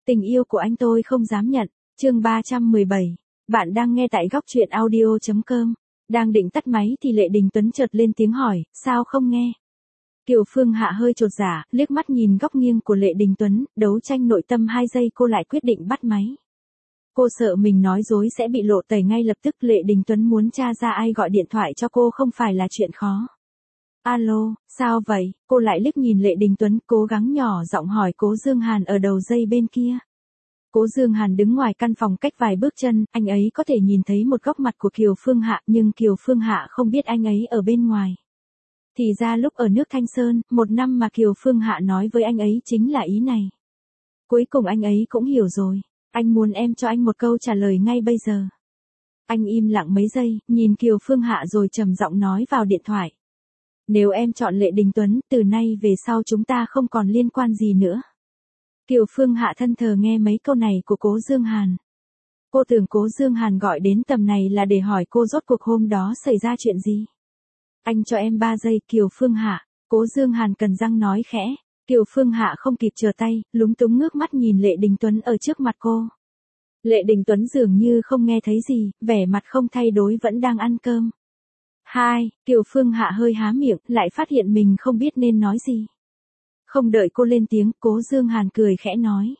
Tình yêu của anh tôi không dám nhận. Chương 317. Bạn đang nghe tại góc truyện audio.com. Đang định tắt máy thì Lệ Đình Tuấn chợt lên tiếng hỏi, sao không nghe? Kiều Phương Hạ hơi chột dạ, liếc mắt nhìn góc nghiêng của Lệ Đình Tuấn, đấu tranh nội tâm 2 giây cô lại quyết định bắt máy. Cô sợ mình nói dối sẽ bị lộ tẩy ngay lập tức. Lệ Đình Tuấn muốn tra ra ai gọi điện thoại cho cô không phải là chuyện khó. Alo, sao vậy? Cô lại liếc nhìn Lệ Đình Tuấn, cố gắng nhỏ giọng hỏi Cố Dương Hàn ở đầu dây bên kia. Cố Dương Hàn đứng ngoài căn phòng cách vài bước chân, anh ấy có thể nhìn thấy một góc mặt của Kiều Phương Hạ, nhưng Kiều Phương Hạ không biết anh ấy ở bên ngoài. Thì ra lúc ở nước Thanh Sơn, 1 năm mà Kiều Phương Hạ nói với anh ấy chính là ý này. Cuối cùng anh ấy cũng hiểu rồi. Anh muốn em cho anh một câu trả lời ngay bây giờ. Anh im lặng mấy giây, nhìn Kiều Phương Hạ rồi trầm giọng nói vào điện thoại. Nếu em chọn Lệ Đình Tuấn, từ nay về sau chúng ta không còn liên quan gì nữa. Kiều Phương Hạ thân thờ nghe mấy câu này của Cố Dương Hàn. Cô tưởng Cố Dương Hàn gọi đến tầm này là để hỏi cô rốt cuộc hôm đó xảy ra chuyện gì. Anh cho em 3 giây Kiều Phương Hạ, Cố Dương Hàn cắn răng nói khẽ. Kiều Phương Hạ không kịp chờ tay, lúng túng ngước mắt nhìn Lệ Đình Tuấn ở trước mặt cô. Lệ Đình Tuấn dường như không nghe thấy gì, vẻ mặt không thay đổi vẫn đang ăn cơm. 2, Kiều Phương Hạ hơi há miệng, lại phát hiện mình không biết nên nói gì. Không đợi cô lên tiếng, Cố Dương Hàn cười khẽ nói.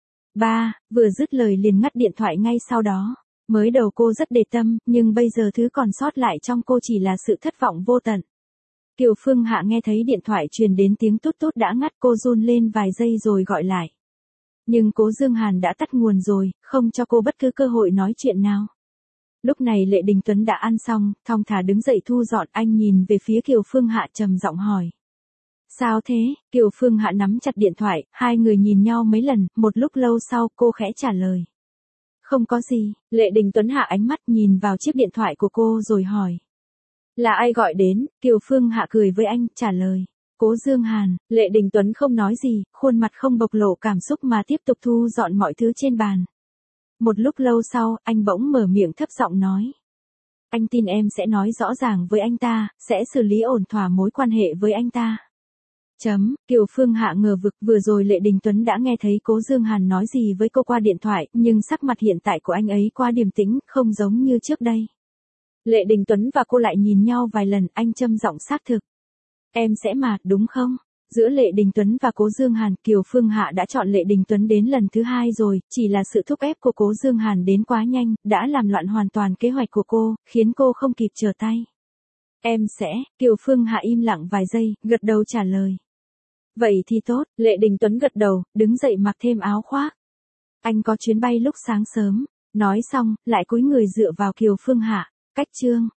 3, vừa dứt lời liền ngắt điện thoại ngay sau đó. Mới đầu cô rất để tâm, nhưng bây giờ thứ còn sót lại trong cô chỉ là sự thất vọng vô tận. Kiều Phương Hạ nghe thấy điện thoại truyền đến tiếng tút tút đã ngắt, cô run lên vài giây rồi gọi lại. Nhưng Cố Dương Hàn đã tắt nguồn rồi, không cho cô bất cứ cơ hội nói chuyện nào. Lúc này Lệ Đình Tuấn đã ăn xong, thong thả đứng dậy thu dọn, anh nhìn về phía Kiều Phương Hạ trầm giọng hỏi. Sao thế? Kiều Phương Hạ nắm chặt điện thoại, hai người nhìn nhau mấy lần, một lúc lâu sau cô khẽ trả lời. Không có gì. Lệ Đình Tuấn hạ ánh mắt nhìn vào chiếc điện thoại của cô rồi hỏi. Là ai gọi đến? Kiều Phương Hạ cười với anh, trả lời. Cố Dương Hàn. Lệ Đình Tuấn không nói gì, khuôn mặt không bộc lộ cảm xúc mà tiếp tục thu dọn mọi thứ trên bàn. Một lúc lâu sau, anh bỗng mở miệng thấp giọng nói. Anh tin em sẽ nói rõ ràng với anh ta, sẽ xử lý ổn thỏa mối quan hệ với anh ta. Kiều Phương Hạ ngờ vực, vừa rồi Lệ Đình Tuấn đã nghe thấy Cố Dương Hàn nói gì với cô qua điện thoại, nhưng sắc mặt hiện tại của anh ấy quá điềm tĩnh, không giống như trước đây. Lệ Đình Tuấn và cô lại nhìn nhau vài lần, anh trầm giọng xác thực. Em sẽ mà, đúng không? Giữa Lệ Đình Tuấn và Cố Dương Hàn, Kiều Phương Hạ đã chọn Lệ Đình Tuấn đến lần thứ 2 rồi, chỉ là sự thúc ép của Cố Dương Hàn đến quá nhanh, đã làm loạn hoàn toàn kế hoạch của cô, khiến cô không kịp trở tay. Em sẽ, Kiều Phương Hạ im lặng vài giây, gật đầu trả lời. Vậy thì tốt, Lệ Đình Tuấn gật đầu, đứng dậy mặc thêm áo khoác. Anh có chuyến bay lúc sáng sớm, nói xong, lại cúi người dựa vào Kiều Phương Hạ. Cách chương